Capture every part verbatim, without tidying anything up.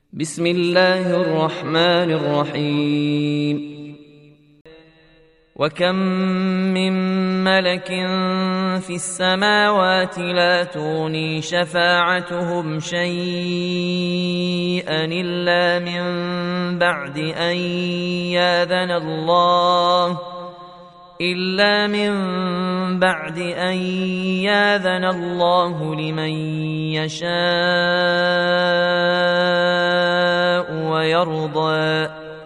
بسم الله الرحمن الرحيم. وكم من ملك في السماوات لا تغني شفاعتهم شيئا إلا من بعد أن يأذن الله إلا من بعد أن يأذن الله لمن يشاء ويرضى.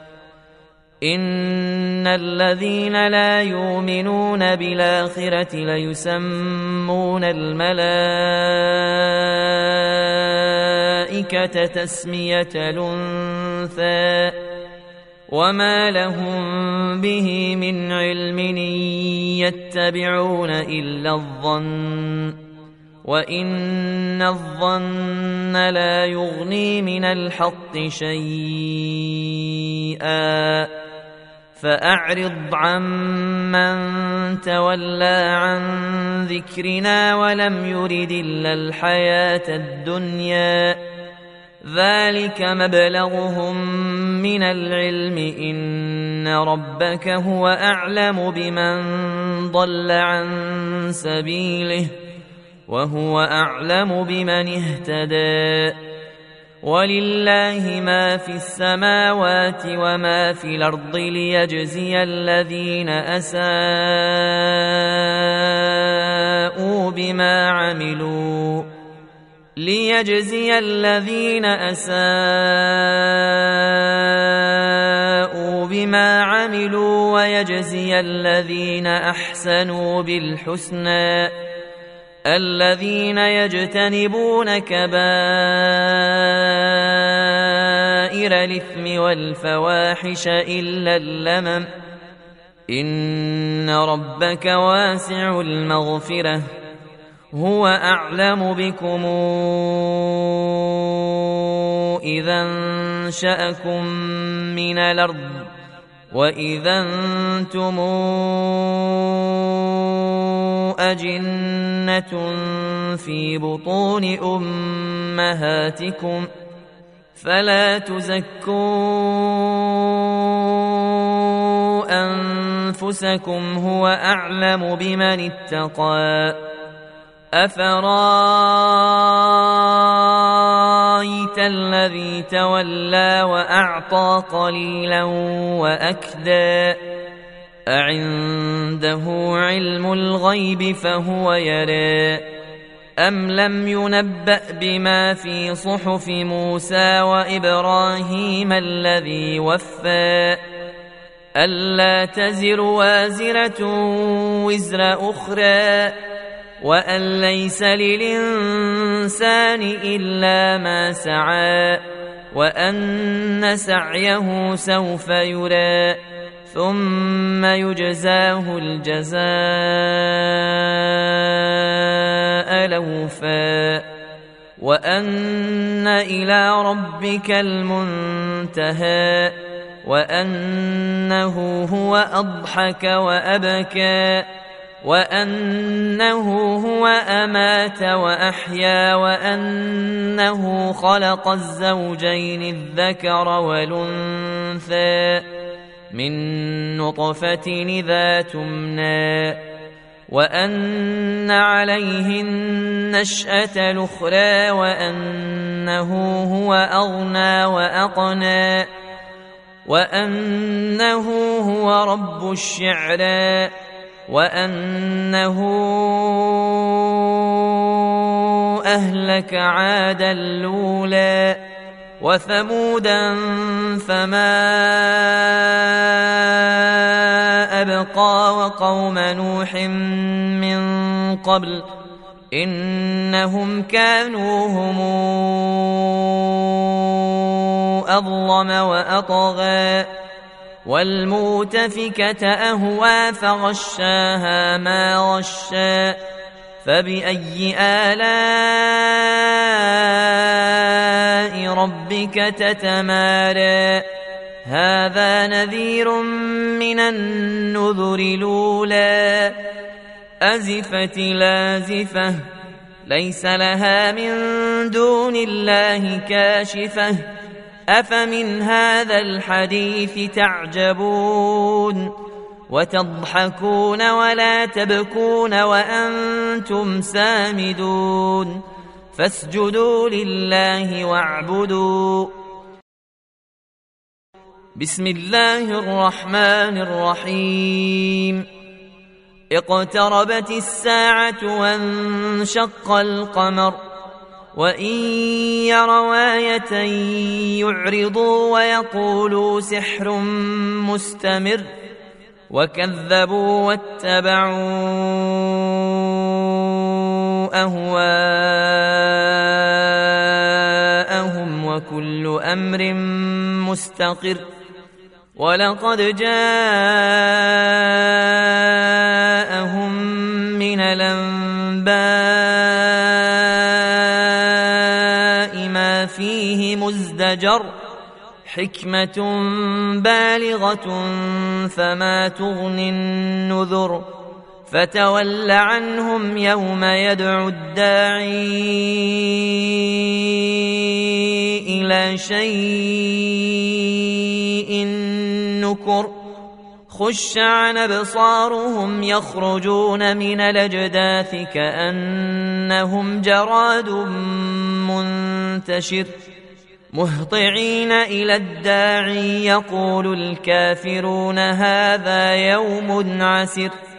إن الذين لا يؤمنون بالآخرة ليسمون الملائكة تسمية الأنثى وما لهم به من علم إن يتبعون إلا الظن وإن الظن لا يغني من الحق شيئا فأعرض عمن تولى عن ذكرنا ولم يرد إلا الحياة الدنيا ذلك مبلغهم من العلم إن ربك هو أعلم بمن ضل عن سبيله وهو أعلم بمن اهتدى. ولله ما في السماوات وما في الأرض ليجزي الذين أساءوا بما عملوا ليجزي الذين أساءوا بما عملوا ويجزي الذين أحسنوا بالحسنى الذين يجتنبون كبائر الإثم والفواحش إلا اللمم إن ربك واسع المغفرة هو أعلم بكم إذا انشأكم من الأرض وإذا أنتم أجنة في بطون أمهاتكم فلا تزكوا أنفسكم هو أعلم بمن اتقى. أفرايت الذي تولى وأعطى قليلا وأكدى أعنده علم الغيب فهو يرى أم لم ينبأ بما في صحف موسى وإبراهيم الذي وفى ألا تزر وازرة وزر أخرى وأن ليس للإنسان إلا ما سعى وأن سعيه سوف يرى ثم يجزاه الجزاء الأوفى وأن إلى ربك المنتهى وأنه هو أضحك وأبكى وأنه هو أمات وأحيا وأنه خلق الزوجين الذكر والأنثى من نطفة إذا تمنى وأن عليه النشأة الأخرى وأنه هو أغنى وأقنى وأنه هو رب الشعرى وأنه أهلك عادا الأولى وثمودا فما أبقى وقوم نوح من قبل إنهم كانوا هم أظلم وأطغى والمؤتفكة أهوى فغشاها ما غشى فبأي آلاء ربك تتمارى هذا نذير من النذر الأولى أزفت لازفة ليس لها من دون الله كاشفة أفمن هذا الحديث تعجبون وتضحكون ولا تبكون وأنتم سامدون فاسجدوا لله واعبدوا. بسم الله الرحمن الرحيم. اقتربت الساعة وانشق القمر وإن يروا آية يعرضوا ويقولوا سحر مستمر وكذبوا واتبعوا أهواءهم وكل أمر مستقر ولقد جاءهم من الأنباء ما فيه مزدجر حكمة بالغة فما تغني النذر فتول عنهم يوم يدعو الداعي إلى شيء نكر خش عن أبصارهم يخرجون من الأجداث كأنهم جراد منتشر مهطعين إلى الداعي يقول الكافرون هذا يوم عسر